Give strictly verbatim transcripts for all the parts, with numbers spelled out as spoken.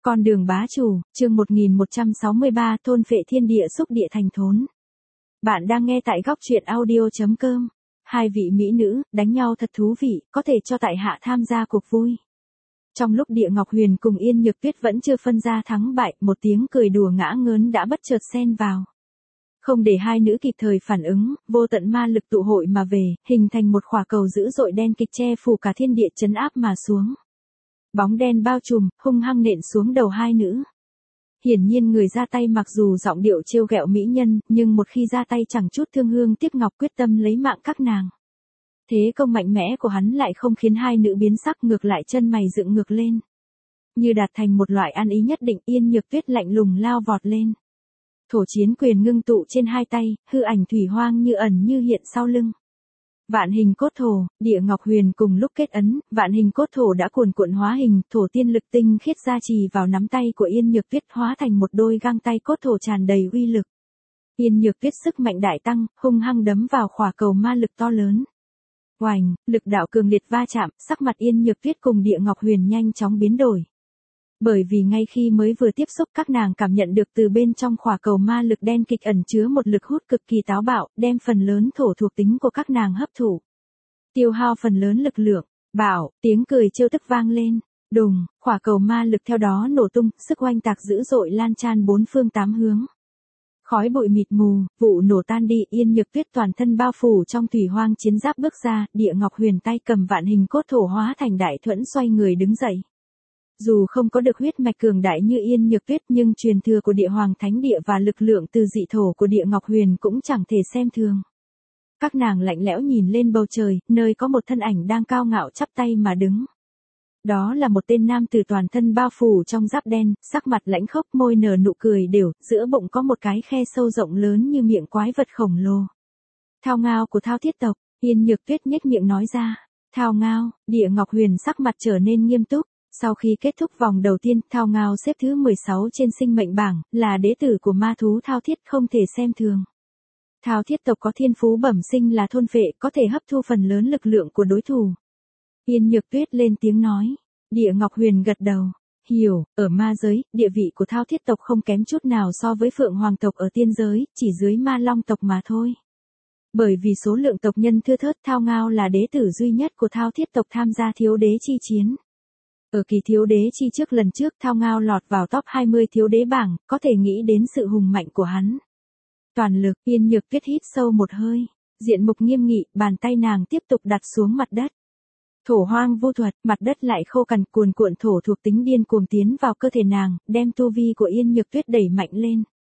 Con đường bá chủ, chương một nghìn một trăm sáu mươi ba, thôn phệ thiên địa xúc địa thành thốn. Bạn đang nghe tại góc truyện audio chấm com. Hai vị mỹ nữ, đánh nhau thật thú vị, có thể cho tại hạ tham gia cuộc vui. Trong lúc Địa Ngọc Huyền cùng Yên Nhược Tuyết vẫn chưa phân ra thắng bại, một tiếng cười đùa ngã ngớn đã bất chợt xen vào. Không để hai nữ kịp thời phản ứng, vô tận ma lực tụ hội mà về, hình thành một khỏa cầu dữ dội đen kịch che phủ cả thiên địa trấn áp mà xuống. Bóng đen bao trùm, hung hăng nện xuống đầu hai nữ. Hiển nhiên người ra tay mặc dù giọng điệu trêu ghẹo mỹ nhân, nhưng một khi ra tay chẳng chút thương hương tiếc ngọc, quyết tâm lấy mạng các nàng. Thế công mạnh mẽ của hắn lại không khiến hai nữ biến sắc, ngược lại chân mày dựng ngược lên. Như đạt thành một loại ăn ý nhất định, Yên Nhược Tuyết lạnh lùng lao vọt lên. Thổ chiến quyền ngưng tụ trên hai tay, hư ảnh thủy hoang như ẩn như hiện sau lưng. Vạn hình cốt thổ, Địa Ngọc Huyền cùng lúc kết ấn, vạn hình cốt thổ đã cuồn cuộn hóa hình, thổ tiên lực tinh khiết gia trì vào nắm tay của Yên Nhược Tuyết, hóa thành một đôi găng tay cốt thổ tràn đầy uy lực. Yên Nhược Tuyết sức mạnh đại tăng, hung hăng đấm vào khỏa cầu ma lực to lớn. Oành, lực đạo cường liệt va chạm, sắc mặt Yên Nhược Tuyết cùng Địa Ngọc Huyền nhanh chóng biến đổi. Bởi vì ngay khi mới vừa tiếp xúc, các nàng cảm nhận được từ bên trong khỏa cầu ma lực đen kịch ẩn chứa một lực hút cực kỳ táo bạo, đem phần lớn thổ thuộc tính của các nàng hấp thụ. Tiêu hao phần lớn lực lượng, bảo, tiếng cười trêu tức vang lên, đùng, khỏa cầu ma lực theo đó nổ tung, sức oanh tạc dữ dội lan tràn bốn phương tám hướng. Khói bụi mịt mù, vụ nổ tan đi, Yên Nhược Tuyết toàn thân bao phủ trong thủy hoang chiến giáp bước ra, Địa Ngọc Huyền tay cầm vạn hình cốt thổ hóa thành đại thuẫn xoay người đứng dậy. Dù không có được huyết mạch cường đại như Yên Nhược Tuyết, nhưng truyền thừa của Địa Hoàng Thánh Địa và lực lượng từ dị thổ của Địa Ngọc Huyền cũng chẳng thể xem thường. Các nàng lạnh lẽo nhìn lên bầu trời, nơi có một thân ảnh đang cao ngạo chắp tay mà đứng. Đó là một tên nam tử toàn thân bao phủ trong giáp đen, sắc mặt lãnh khốc, môi nở nụ cười đều, giữa bụng có một cái khe sâu rộng lớn như miệng quái vật khổng lồ. Thao Ngao của Thao Thiết tộc, Yên Nhược Tuyết nhếch miệng nói ra. Thao Ngao, Địa Ngọc Huyền sắc mặt trở nên nghiêm túc. Sau khi kết thúc vòng đầu tiên, Thao Ngao xếp thứ mười sáu trên sinh mệnh bảng, là đế tử của ma thú Thao Thiết, không thể xem thường. Thao Thiết tộc có thiên phú bẩm sinh là thôn phệ, có thể hấp thu phần lớn lực lượng của đối thủ. Yên Nhược Tuyết lên tiếng nói. Địa Ngọc Huyền gật đầu. Hiểu, ở ma giới, địa vị của Thao Thiết tộc không kém chút nào so với Phượng Hoàng tộc ở tiên giới, chỉ dưới Ma Long tộc mà thôi. Bởi vì số lượng tộc nhân thưa thớt, Thao Ngao là đế tử duy nhất của Thao Thiết tộc tham gia thiếu đế chi chiến. Ở kỳ thiếu đế chi trước lần trước, Thao Ngao lọt vào top hai mươi thiếu đế bảng, có thể nghĩ đến sự hùng mạnh của hắn. Toàn lực, Yên Nhược Tuyết hít sâu một hơi, diện mục nghiêm nghị, bàn tay nàng tiếp tục đặt xuống mặt đất. Thổ hoang vô thuật, mặt đất lại khô cằn, cuồn cuộn thổ thuộc tính điên cuồng tiến vào cơ thể nàng, đem tu vi của Yên Nhược Tuyết đẩy mạnh lên.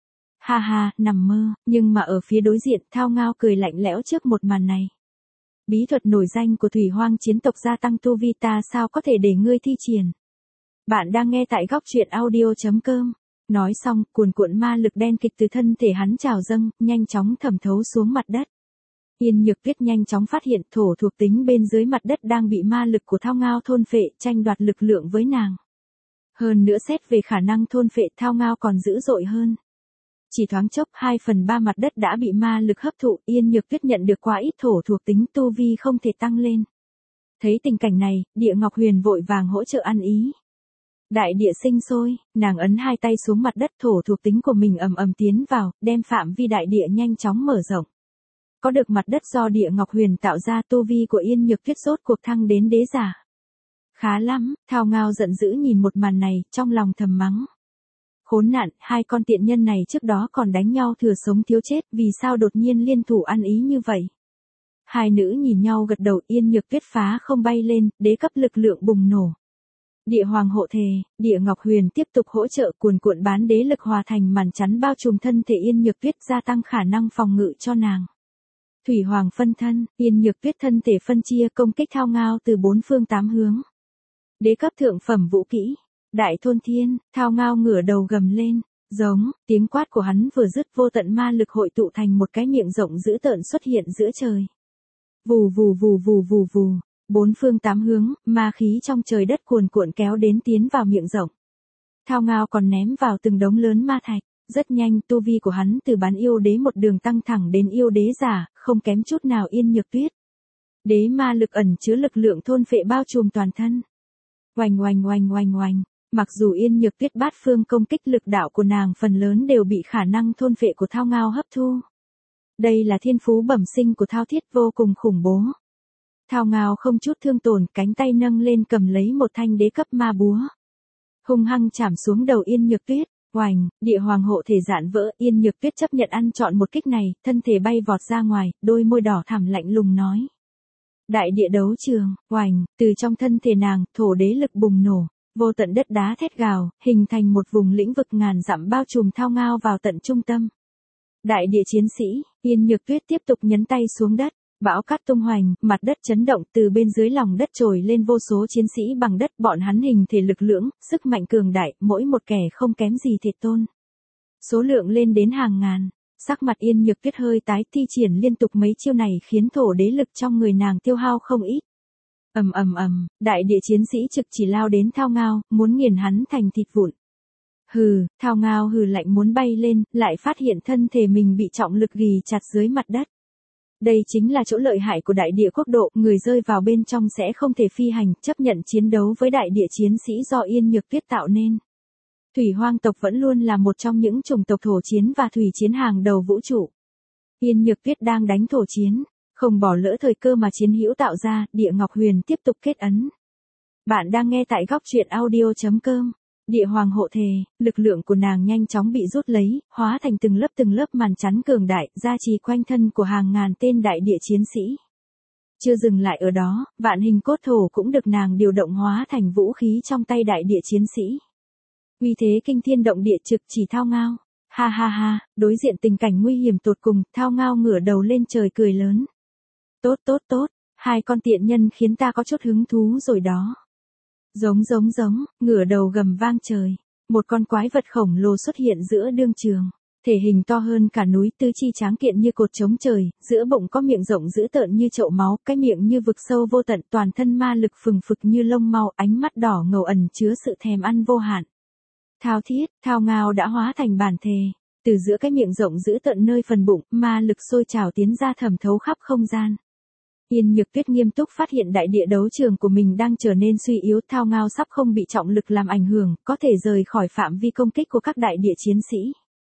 Ha ha, nằm mơ, nhưng mà ở phía đối diện, Thao Ngao cười lạnh lẽo trước một màn này. Bí thuật nổi danh của thủy hoang chiến tộc gia tăng tu vi ta sao có thể để ngươi thi triển. Bạn đang nghe tại góc truyện audio chấm com. Nói xong, cuồn cuộn ma lực đen kịch từ thân thể hắn trào dâng, nhanh chóng thẩm thấu xuống mặt đất. Yên Nhược Tuyết nhanh chóng phát hiện thổ thuộc tính bên dưới mặt đất đang bị ma lực của Thao Ngao thôn phệ, tranh đoạt lực lượng với nàng. Hơn nữa xét về khả năng thôn phệ, Thao Ngao còn dữ dội hơn. Chỉ thoáng chốc, hai phần ba mặt đất đã bị ma lực hấp thụ, Yên Nhược Tuyết nhận được quá ít thổ thuộc tính, tu vi không thể tăng lên. Thấy tình cảnh này, Địa Ngọc Huyền vội vàng hỗ trợ ăn ý. Đại địa sinh sôi, nàng ấn hai tay xuống mặt đất, thổ thuộc tính của mình ầm ầm tiến vào, đem phạm vi đại địa nhanh chóng mở rộng. Có được mặt đất do Địa Ngọc Huyền tạo ra, tu vi của Yên Nhược Tuyết rốt cuộc thăng đến đế giả. Khá lắm, Thao Ngao giận dữ nhìn một màn này, trong lòng thầm mắng. Khốn nạn, hai con tiện nhân này trước đó còn đánh nhau thừa sống thiếu chết, vì sao đột nhiên liên thủ ăn ý như vậy? Hai nữ nhìn nhau gật đầu, Yên Nhược Tuyết phá không bay lên, đế cấp lực lượng bùng nổ. Địa Hoàng hộ thể, Địa Ngọc Huyền tiếp tục hỗ trợ, cuồn cuộn bán đế lực hòa thành màn chắn bao trùm thân thể Yên Nhược Tuyết, gia tăng khả năng phòng ngự cho nàng. Thủy Hoàng phân thân, Yên Nhược Tuyết thân thể phân chia công kích Thao Ngao từ bốn phương tám hướng. Đế cấp thượng phẩm vũ kỹ. Đại thôn thiên, Thao Ngao ngửa đầu gầm lên, giống, tiếng quát của hắn vừa dứt, vô tận ma lực hội tụ thành một cái miệng rộng dữ tợn xuất hiện giữa trời. Vù vù vù vù vù vù, bốn phương tám hướng, ma khí trong trời đất cuồn cuộn kéo đến tiến vào miệng rộng. Thao Ngao còn ném vào từng đống lớn ma thạch, rất nhanh tu vi của hắn từ bán yêu đế một đường tăng thẳng đến yêu đế giả, không kém chút nào Yên Nhược Tuyết. Đế ma lực ẩn chứa lực lượng thôn phệ bao trùm toàn thân. Oành oành oành oành oành. Mặc dù Yên Nhược Tuyết bát phương công kích, lực đạo của nàng phần lớn đều bị khả năng thôn phệ của Thao Ngao hấp thu. Đây là thiên phú bẩm sinh của Thao Thiết vô cùng khủng bố. Thao Ngao không chút thương tổn, cánh tay nâng lên cầm lấy một thanh đế cấp ma búa. Hung hăng chạm xuống đầu Yên Nhược Tuyết, oành, địa hoàng hộ thể dạn vỡ, Yên Nhược Tuyết chấp nhận ăn trọn một kích này, thân thể bay vọt ra ngoài, đôi môi đỏ thẳm lạnh lùng nói. Đại địa đấu trường, oành, từ trong thân thể nàng, thổ đế lực bùng nổ, vô tận đất đá thét gào, hình thành một vùng lĩnh vực ngàn dặm bao trùm Thao Ngao vào tận trung tâm. Đại địa chiến sĩ, Yên Nhược Tuyết tiếp tục nhấn tay xuống đất, bão cát tung hoành, mặt đất chấn động, từ bên dưới lòng đất trồi lên vô số chiến sĩ bằng đất, bọn hắn hình thể lực lưỡng, sức mạnh cường đại, mỗi một kẻ không kém gì Thiệt Tôn. Số lượng lên đến hàng ngàn, sắc mặt Yên Nhược Tuyết hơi tái, thi triển liên tục mấy chiêu này khiến thổ đế lực trong người nàng tiêu hao không ít. Ầm ầm ầm, đại địa chiến sĩ trực chỉ lao đến Thao Ngao, muốn nghiền hắn thành thịt vụn. Hừ, Thao Ngao hừ lạnh muốn bay lên, lại phát hiện thân thể mình bị trọng lực ghì chặt dưới mặt đất. Đây chính là chỗ lợi hại của đại địa quốc độ, người rơi vào bên trong sẽ không thể phi hành, chấp nhận chiến đấu với đại địa chiến sĩ do Yên Nhược Tuyết tạo nên. Thủy hoang tộc vẫn luôn là một trong những chủng tộc thổ chiến và thủy chiến hàng đầu vũ trụ. Yên Nhược Tuyết đang đánh thổ chiến, không bỏ lỡ thời cơ mà chiến hữu tạo ra, Địa Ngọc Huyền tiếp tục kết ấn. Bạn đang nghe tại góc truyện audio chấm com. Địa hoàng hộ thể, lực lượng của nàng nhanh chóng bị rút lấy, hóa thành từng lớp từng lớp màn chắn cường đại, gia trì quanh thân của hàng ngàn tên đại địa chiến sĩ. Chưa dừng lại ở đó, vạn hình cốt thổ cũng được nàng điều động hóa thành vũ khí trong tay đại địa chiến sĩ. Uy thế kinh thiên động địa trực chỉ Thao Ngao. Ha ha ha, đối diện tình cảnh nguy hiểm tột cùng, Thao Ngao ngửa đầu lên trời cười lớn. Tốt tốt tốt, hai con tiện nhân khiến ta có chút hứng thú rồi đó. Giống giống giống, ngửa đầu gầm vang trời. Một con quái vật khổng lồ xuất hiện giữa đương trường. Thể hình to hơn cả núi, tứ chi tráng kiện như cột chống trời, giữa bụng có miệng rộng dữ tợn như chậu máu, cái miệng như vực sâu vô tận, toàn thân ma lực phừng phực như lông mau, ánh mắt đỏ ngầu ẩn chứa sự thèm ăn vô hạn. Thao Thiết, Thao Ngao đã hóa thành bản thể. Từ giữa cái miệng rộng dữ tợn nơi phần bụng, ma lực sôi trào tiến ra thẩm thấu khắp không gian. Yên Nhược Tuyết nghiêm túc phát hiện đại địa đấu trường của mình đang trở nên suy yếu, Thao Ngao sắp không bị trọng lực làm ảnh hưởng, có thể rời khỏi phạm vi công kích của các đại địa chiến sĩ.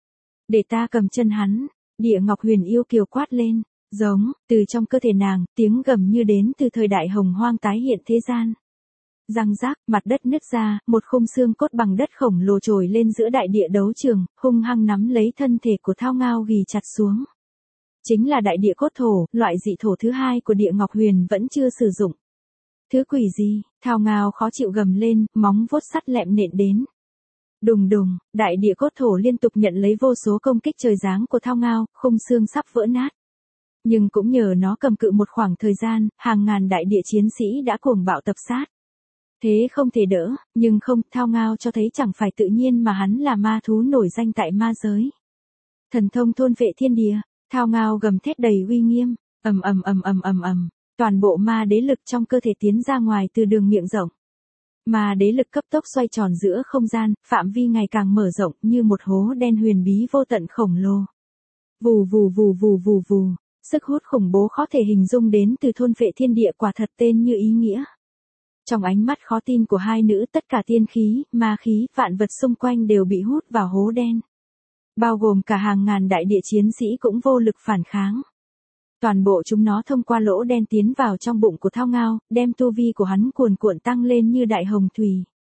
Để ta cầm chân hắn, Địa Ngọc Huyền yêu kiều quát lên, giống, từ trong cơ thể nàng, tiếng gầm như đến từ thời đại hồng hoang tái hiện thế gian. Răng rác, mặt đất nứt ra, một khung xương cốt bằng đất khổng lồ trồi lên giữa đại địa đấu trường, hung hăng nắm lấy thân thể của Thao Ngao ghì chặt xuống. Chính là đại địa cốt thổ, loại dị thổ thứ hai của Địa Ngọc Huyền vẫn chưa sử dụng. Thứ quỷ gì, Thao Ngao khó chịu gầm lên, móng vuốt sắt lẹm nện đến. Đùng đùng, đại địa cốt thổ liên tục nhận lấy vô số công kích trời giáng của Thao Ngao, khung xương sắp vỡ nát. Nhưng cũng nhờ nó cầm cự một khoảng thời gian, hàng ngàn đại địa chiến sĩ đã cuồng bạo tập sát. Thế không thể đỡ, nhưng không, Thao Ngao cho thấy chẳng phải tự nhiên mà hắn là ma thú nổi danh tại ma giới. Thần thông thôn vệ thiên địa. Thao Ngao gầm thét đầy uy nghiêm, ầm ầm ầm ầm ầm ầm, toàn bộ ma đế lực trong cơ thể tiến ra ngoài từ đường miệng rộng. Ma đế lực cấp tốc xoay tròn giữa không gian, phạm vi ngày càng mở rộng như một hố đen huyền bí vô tận khổng lồ. Vù vù vù vù vù vù, sức hút khủng bố khó thể hình dung đến từ thôn vệ thiên địa quả thật tên như ý nghĩa. Trong ánh mắt khó tin của hai nữ, tất cả tiên khí, ma khí, vạn vật xung quanh đều bị hút vào hố đen. Bao gồm cả hàng ngàn đại địa chiến sĩ cũng vô lực phản kháng. Toàn bộ chúng nó thông qua lỗ đen tiến vào trong bụng của Thao Ngao, đem tu vi của hắn cuồn cuộn tăng lên như đại hồng thủy.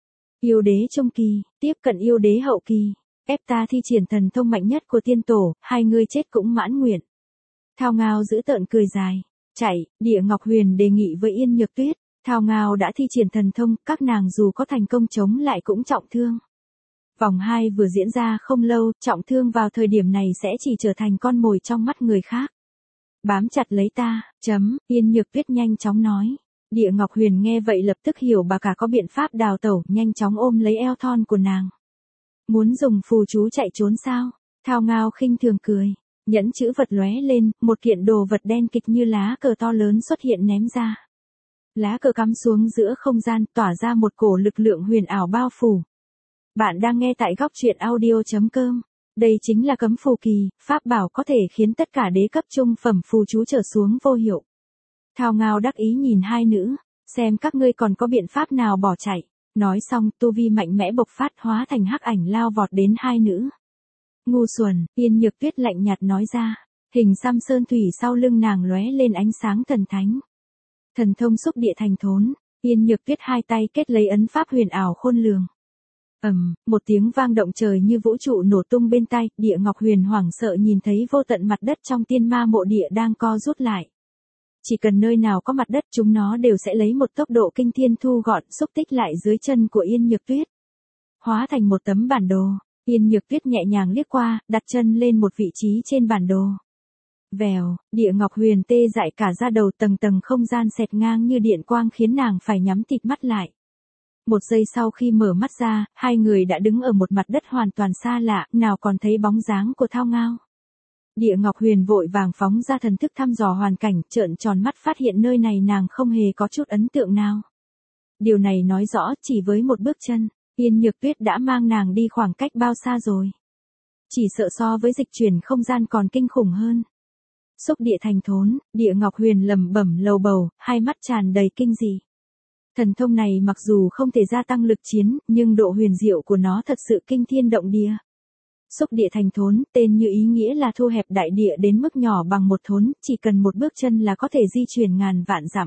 Yêu đế trung kỳ, tiếp cận yêu đế hậu kỳ, ép ta thi triển thần thông mạnh nhất của tiên tổ, hai người chết cũng mãn nguyện. Thao Ngao giữ tợn cười dài, chạy, Địa Ngọc Huyền đề nghị với Yên Nhược Tuyết, Thao Ngao đã thi triển thần thông, các nàng dù có thành công chống lại cũng trọng thương. Vòng hai vừa diễn ra không lâu, trọng thương vào thời điểm này sẽ chỉ trở thành con mồi trong mắt người khác. Bám chặt lấy ta, chấm, Yên Nhược Tuyết nhanh chóng nói. Địa Ngọc Huyền nghe vậy lập tức hiểu bà cả có biện pháp đào tẩu, nhanh chóng ôm lấy eo thon của nàng. Muốn dùng phù chú chạy trốn sao? Thao Ngao khinh thường cười. Nhẫn chữ vật lóe lên, một kiện đồ vật đen kịch như lá cờ to lớn xuất hiện ném ra. Lá cờ cắm xuống giữa không gian, tỏa ra một cổ lực lượng huyền ảo bao phủ. Bạn đang nghe tại góc truyện audio chấm com. Đây chính là cấm phù kỳ, pháp bảo có thể khiến tất cả đế cấp trung phẩm phù chú trở xuống vô hiệu. Thao Ngao đắc ý nhìn hai nữ, xem các ngươi còn có biện pháp nào bỏ chạy. Nói xong, tu vi mạnh mẽ bộc phát hóa thành hắc ảnh lao vọt đến hai nữ. Ngu xuẩn, Yên Nhược Tuyết lạnh nhạt nói ra. Hình xăm sơn thủy sau lưng nàng lóe lên ánh sáng thần thánh. Thần thông xúc địa thành thốn, Yên Nhược Tuyết hai tay kết lấy ấn pháp huyền ảo khôn lường. Ầm, một tiếng vang động trời như vũ trụ nổ tung bên tai, Địa Ngọc Huyền hoảng sợ nhìn thấy vô tận mặt đất trong tiên ma mộ địa đang co rút lại. Chỉ cần nơi nào có mặt đất chúng nó đều sẽ lấy một tốc độ kinh thiên thu gọn xúc tích lại dưới chân của Yên Nhược Tuyết. Hóa thành một tấm bản đồ, Yên Nhược Tuyết nhẹ nhàng liếc qua, đặt chân lên một vị trí trên bản đồ. Vèo, Địa Ngọc Huyền tê dại cả da đầu, tầng tầng không gian xẹt ngang như điện quang khiến nàng phải nhắm tịt mắt lại. Một giây sau khi mở mắt ra, hai người đã đứng ở một mặt đất hoàn toàn xa lạ, nào còn thấy bóng dáng của Thao Ngao. Địa Ngọc Huyền vội vàng phóng ra thần thức thăm dò hoàn cảnh, trợn tròn mắt phát hiện nơi này nàng không hề có chút ấn tượng nào. Điều này nói rõ chỉ với một bước chân, Yên Nhược Tuyết đã mang nàng đi khoảng cách bao xa rồi. Chỉ sợ so với dịch chuyển không gian còn kinh khủng hơn. Xúc địa thành thốn, Địa Ngọc Huyền lẩm bẩm lầu bầu, hai mắt tràn đầy kinh dị. Thần thông này mặc dù không thể gia tăng lực chiến, nhưng độ huyền diệu của nó thật sự kinh thiên động địa. Xúc địa thành thốn, tên như ý nghĩa là thu hẹp đại địa đến mức nhỏ bằng một thốn, chỉ cần một bước chân là có thể di chuyển ngàn vạn dặm.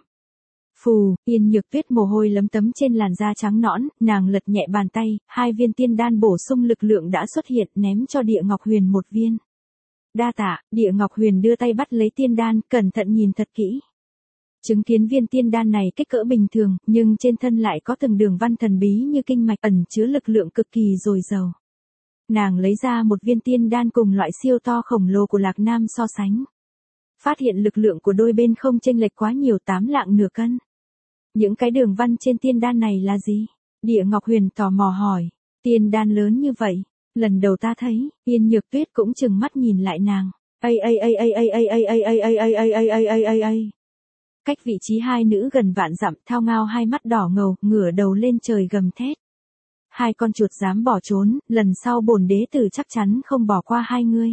Phù, Yên Nhược Tuyết mồ hôi lấm tấm trên làn da trắng nõn, nàng lật nhẹ bàn tay, hai viên tiên đan bổ sung lực lượng đã xuất hiện, ném cho Địa Ngọc Huyền một viên. Đa tạ, Địa Ngọc Huyền đưa tay bắt lấy tiên đan, cẩn thận nhìn thật kỹ. Chứng kiến viên tiên đan này kích cỡ bình thường, nhưng trên thân lại có từng đường văn thần bí như kinh mạch ẩn chứa lực lượng cực kỳ dồi dào. Nàng lấy ra một viên tiên đan cùng loại siêu to khổng lồ của Lạc Nam so sánh. Phát hiện lực lượng của đôi bên không chênh lệch quá nhiều, tám lạng nửa cân. Những cái đường văn trên tiên đan này là gì? Địa Ngọc Huyền tò mò hỏi. Tiên đan lớn như vậy, lần đầu ta thấy. Yên Nhược Tuyết cũng chừng mắt nhìn lại nàng. Ây ây ây ây ây ây ây ây ây ây ây ây ây ây ây ây ây. Cách vị trí hai nữ gần vạn dặm, Thao Ngao hai mắt đỏ ngầu, ngửa đầu lên trời gầm thét. Hai con chuột dám bỏ trốn, lần sau bổn đế tử chắc chắn không bỏ qua hai ngươi.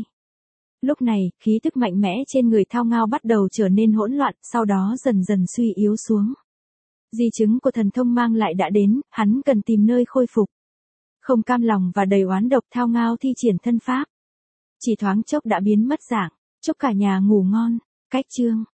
Lúc này, khí tức mạnh mẽ trên người Thao Ngao bắt đầu trở nên hỗn loạn, sau đó dần dần suy yếu xuống. Di chứng của thần thông mang lại đã đến, hắn cần tìm nơi khôi phục. Không cam lòng và đầy oán độc, Thao Ngao thi triển thân pháp. Chỉ thoáng chốc đã biến mất dạng, chúc cả nhà ngủ ngon. Cách chương